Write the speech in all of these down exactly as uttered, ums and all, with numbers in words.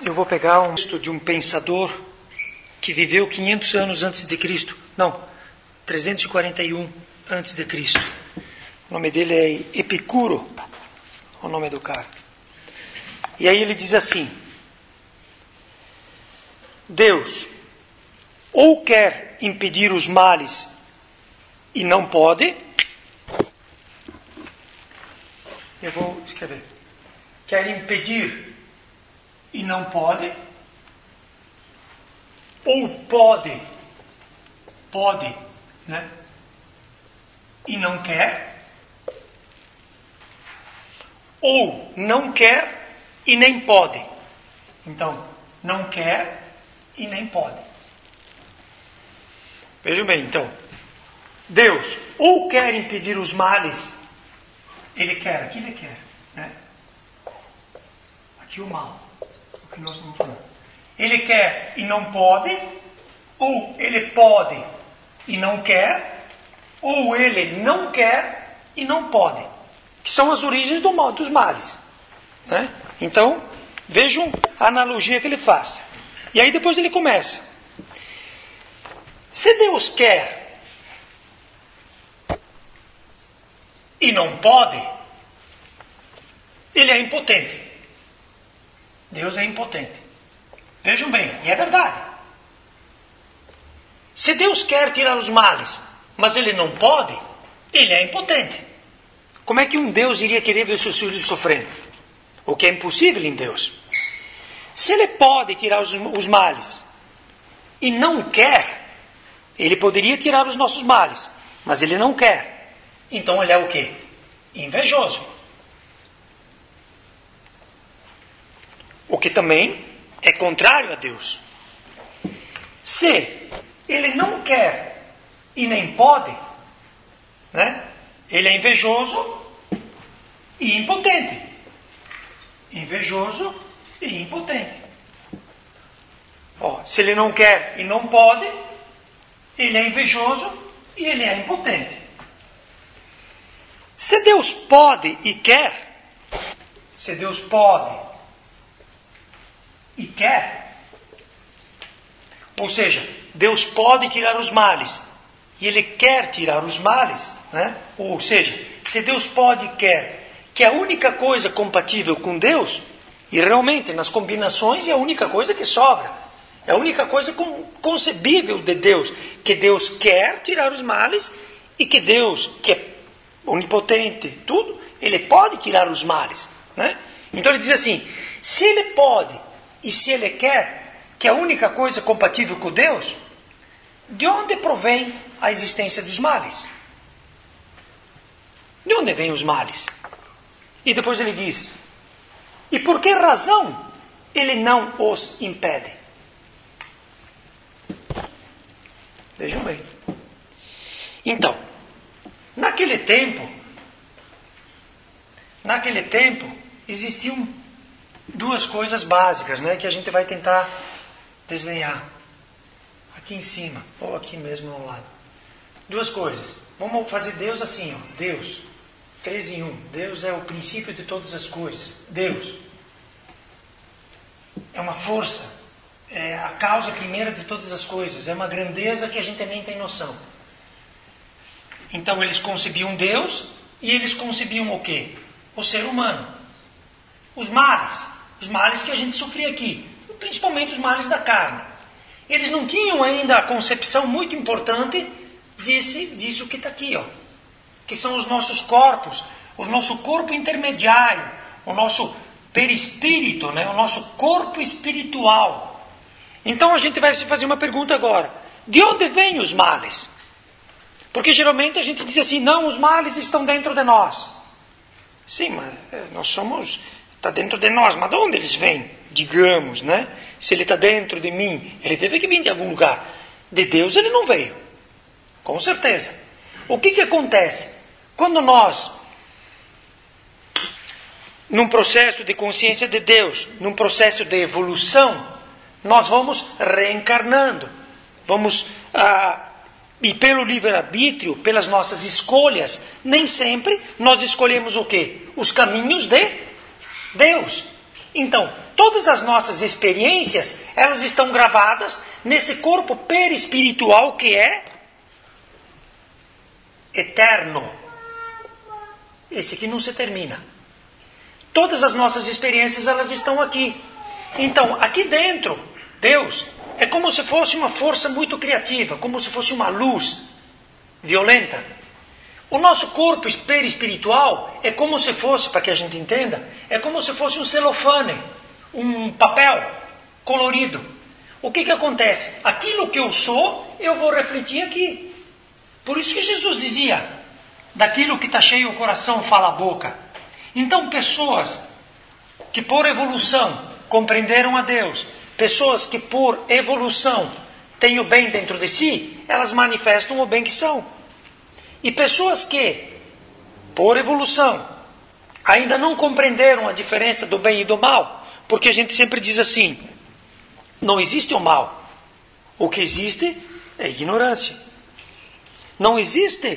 Eu vou pegar um texto de um pensador que viveu quinhentos anos antes de Cristo. Não, trezentos e quarenta e um antes de Cristo. O nome dele é Epicuro, o nome do cara. E aí ele diz assim: Deus ou quer impedir os males e não pode. Eu vou escrever. Quer impedir e não pode. Ou pode, pode, né? E não quer. Ou não quer e nem pode. Então, não quer e nem pode. Vejam bem, então. Deus ou quer impedir os males, Ele quer, aqui Ele quer, né? Aqui o mal, o que nós estamos falando. Ele quer e não pode, ou Ele pode e não quer, ou Ele não quer e não pode, que são as origens do mal, dos males, né? Então, vejam a analogia que ele faz. E aí depois ele começa. Se Deus quer e não pode, Ele é impotente. Deus é impotente. Vejam bem, e é verdade. Se Deus quer tirar os males, mas Ele não pode, Ele é impotente. Como é que um Deus iria querer ver os seus filhos sofrendo? O que é impossível em Deus. Se Ele pode tirar os, os males e não quer, Ele poderia tirar os nossos males, mas Ele não quer. Então Ele é o quê? Invejoso. O que também é contrário a Deus. Se Ele não quer e nem pode, né? Ele é invejoso e impotente. Invejoso e impotente. Ó, se Ele não quer e não pode, Ele é invejoso e Ele é impotente. Se Deus pode e quer, se Deus pode e quer, ou seja, Deus pode tirar os males e Ele quer tirar os males, né? Ou seja, se Deus pode e quer, que é a única coisa compatível com Deus, e realmente nas combinações é a única coisa que sobra, é a única coisa concebível de Deus, que Deus quer tirar os males e que Deus, que é onipotente, tudo, Ele pode tirar os males, né? Então ele diz assim: se Ele pode e se Ele quer, que é a única coisa compatível com Deus, de onde provém a existência dos males? De onde vêm os males? E depois ele diz: e por que razão Ele não os impede? Vejam bem. Então, naquele tempo, naquele tempo, existiam duas coisas básicas, né, que a gente vai tentar desenhar aqui em cima, ou aqui mesmo ao lado. Duas coisas. Vamos fazer Deus assim, ó. Deus, três em um. Deus é o princípio de todas as coisas. Deus é uma força, é a causa primeira de todas as coisas, é uma grandeza que a gente nem tem noção. Então eles concebiam Deus e eles concebiam o quê? O ser humano. Os males. Os males que a gente sofria aqui, principalmente os males da carne. Eles não tinham ainda a concepção muito importante desse, disso que está aqui, ó, que são os nossos corpos, o nosso corpo intermediário, o nosso perispírito, né? O nosso corpo espiritual. Então a gente vai se fazer uma pergunta agora: de onde vêm os males? Porque geralmente a gente diz assim: não, os males estão dentro de nós. Sim, mas nós somos... Está dentro de nós, mas de onde eles vêm? Digamos, né? Se ele está dentro de mim, ele teve que vir de algum lugar. De Deus ele não veio. Com certeza. O que que acontece? Quando nós, num processo de consciência de Deus, num processo de evolução, nós vamos reencarnando. Vamos, ah, e pelo livre-arbítrio, pelas nossas escolhas, nem sempre nós escolhemos o quê? Os caminhos de Deus. Então, todas as nossas experiências, elas estão gravadas nesse corpo perispiritual que é eterno. Esse aqui não se termina. Todas as nossas experiências, elas estão aqui. Então, aqui dentro, Deus é como se fosse uma força muito criativa, como se fosse uma luz violenta. O nosso corpo perispiritual é como se fosse, para que a gente entenda, é como se fosse um celofane, um papel colorido. O que que acontece? Aquilo que eu sou, eu vou refletir aqui. Por isso que Jesus dizia, daquilo que está cheio o coração fala a boca. Então, pessoas que por evolução compreenderam a Deus, pessoas que por evolução têm o bem dentro de si, elas manifestam o bem que são. E pessoas que, por evolução, ainda não compreenderam a diferença do bem e do mal, porque a gente sempre diz assim, não existe o mal. O que existe é ignorância. Não existe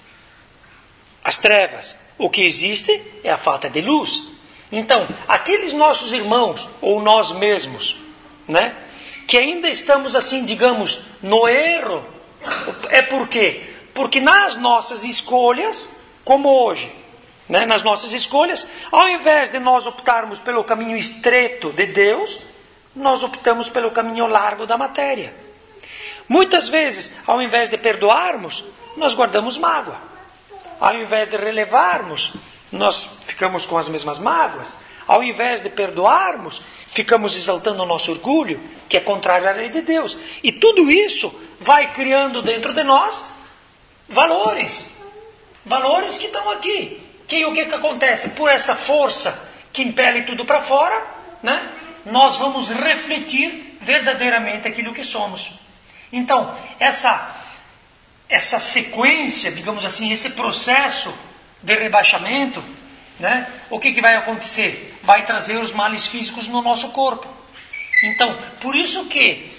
as trevas. O que existe é a falta de luz. Então, aqueles nossos irmãos, ou nós mesmos, né, que ainda estamos assim, digamos, no erro, é por quê? Porque nas nossas escolhas, como hoje, né, nas nossas escolhas, ao invés de nós optarmos pelo caminho estreito de Deus, nós optamos pelo caminho largo da matéria. Muitas vezes, ao invés de perdoarmos, nós guardamos mágoa. Ao invés de relevarmos, nós ficamos com as mesmas mágoas. Ao invés de perdoarmos, ficamos exaltando o nosso orgulho, que é contrário à lei de Deus. E tudo isso vai criando dentro de nós valores. Valores que estão aqui. Que o que, que acontece? Por essa força que impele tudo para fora, né, nós vamos refletir verdadeiramente aquilo que somos. Então, essa... Essa sequência, digamos assim, esse processo de rebaixamento, né, o que, que vai acontecer? Vai trazer os males físicos no nosso corpo. Então, por isso que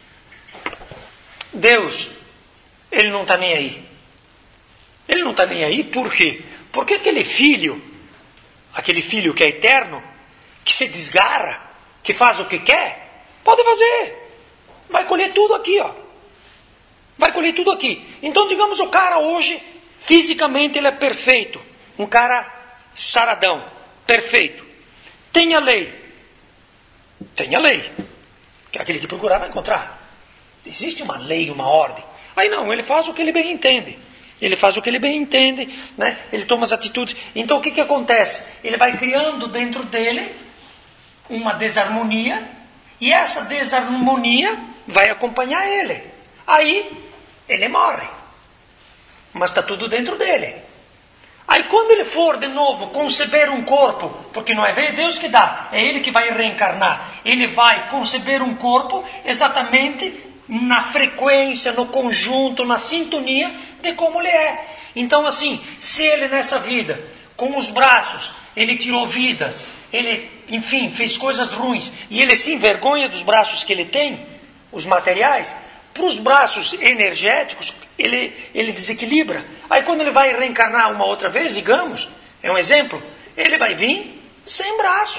Deus, Ele não está nem aí. Ele não está nem aí, por quê? Porque aquele filho, aquele filho que é eterno, que se desgarra, que faz o que quer, pode fazer. Vai colher tudo aqui, ó. Vai colher tudo aqui. Então, digamos, o cara hoje, fisicamente ele é perfeito. Um cara saradão, perfeito. Tem a lei. Tem a lei. Que aquele que procurar vai encontrar. Existe uma lei, uma ordem. Aí não, ele faz o que ele bem entende. Ele faz o que ele bem entende, né? Ele toma as atitudes. Então, o que, que acontece? Ele vai criando dentro dele uma desarmonia. E essa desarmonia vai acompanhar ele. Aí... ele morre. Mas está tudo dentro dele. Aí quando ele for de novo conceber um corpo, porque não é Deus que dá, é Ele que vai reencarnar. Ele vai conceber um corpo exatamente na frequência, no conjunto, na sintonia de como ele é. Então assim, se ele nessa vida, com os braços, ele tirou vidas, ele, enfim, fez coisas ruins, e ele se envergonha dos braços que ele tem, os materiais, para os braços energéticos, ele, ele desequilibra. Aí quando ele vai reencarnar uma outra vez, digamos, é um exemplo, ele vai vir sem braço.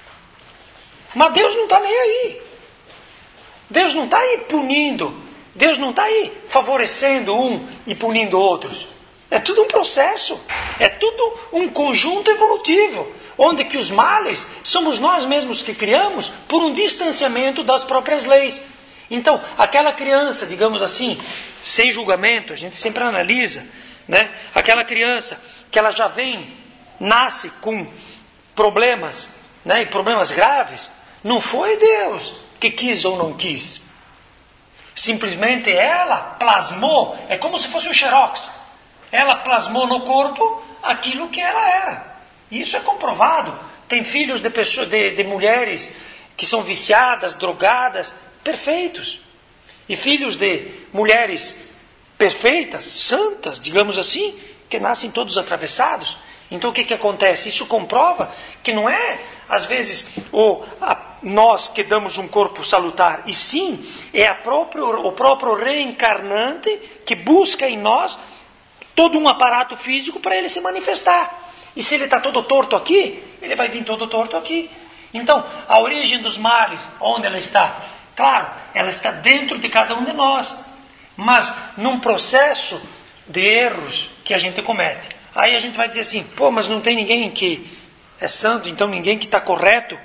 Mas Deus não está nem aí. Deus não está aí punindo. Deus não está aí favorecendo um e punindo outros. É tudo um processo. É tudo um conjunto evolutivo. Onde que os males somos nós mesmos que criamos por um distanciamento das próprias leis. Então, aquela criança, digamos assim, sem julgamento, a gente sempre analisa, né? Aquela criança que ela já vem, nasce com problemas, né? E problemas graves, não foi Deus que quis ou não quis. Simplesmente ela plasmou, é como se fosse um xerox. Ela plasmou no corpo aquilo que ela era. Isso é comprovado. Tem filhos de, pessoas, de, de mulheres que são viciadas, drogadas, perfeitos. E filhos de mulheres perfeitas, santas, digamos assim, que nascem todos atravessados. Então o que, que acontece? Isso comprova que não é, às vezes, o, a, nós que damos um corpo salutar, e sim, é a próprio, o próprio reencarnante que busca em nós todo um aparato físico para ele se manifestar. E se ele está todo torto aqui, ele vai vir todo torto aqui. Então, a origem dos males, onde ela está? Claro, ela está dentro de cada um de nós, mas num processo de erros que a gente comete. Aí a gente vai dizer assim, pô, mas não tem ninguém que é santo, então ninguém que está correto.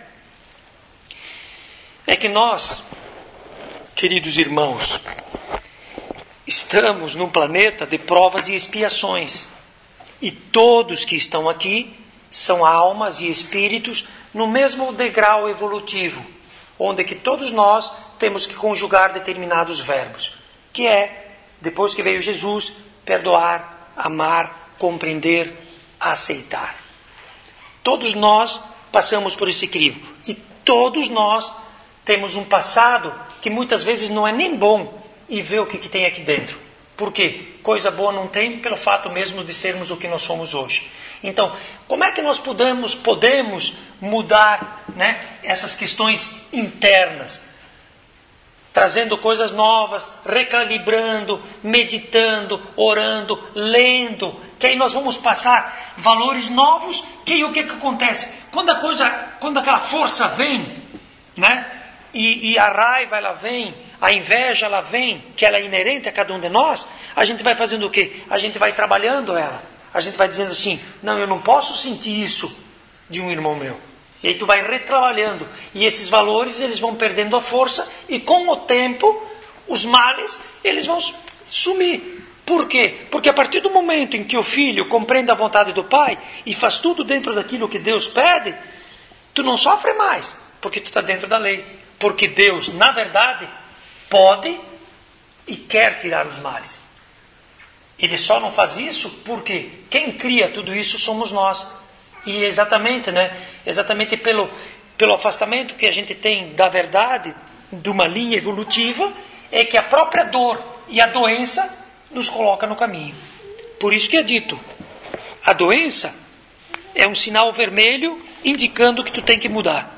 É que nós, queridos irmãos, estamos num planeta de provas e expiações. E todos que estão aqui são almas e espíritos no mesmo degrau evolutivo, onde que todos nós temos que conjugar determinados verbos, que é, depois que veio Jesus, perdoar, amar, compreender, aceitar. Todos nós passamos por esse crivo. E todos nós temos um passado que muitas vezes não é nem bom, e ver o que, que tem aqui dentro. Por quê? Coisa boa não tem pelo fato mesmo de sermos o que nós somos hoje. Então, como é que nós podemos, podemos mudar, né, essas questões internas? Trazendo coisas novas, recalibrando, meditando, orando, lendo. Que aí nós vamos passar valores novos. Que aí o que, que acontece? Quando a coisa, quando aquela força vem, né? E, e a raiva ela vem, a inveja ela vem, que ela é inerente a cada um de nós, a gente vai fazendo o quê? A gente vai trabalhando ela. A gente vai dizendo assim, não, eu não posso sentir isso de um irmão meu. E aí tu vai retrabalhando. E esses valores eles vão perdendo a força e com o tempo, os males, eles vão sumir. Por quê? Porque a partir do momento em que o filho compreende a vontade do pai e faz tudo dentro daquilo que Deus pede, tu não sofre mais, porque tu está dentro da lei. Porque Deus, na verdade, pode e quer tirar os males. Ele só não faz isso porque quem cria tudo isso somos nós. E exatamente, né? Exatamente pelo, pelo afastamento que a gente tem da verdade, de uma linha evolutiva, é que a própria dor e a doença nos coloca no caminho. Por isso que é dito, a doença é um sinal vermelho indicando que tu tem que mudar.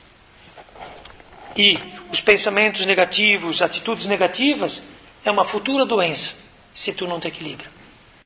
E os pensamentos negativos, atitudes negativas, é uma futura doença, se tu não te equilibra.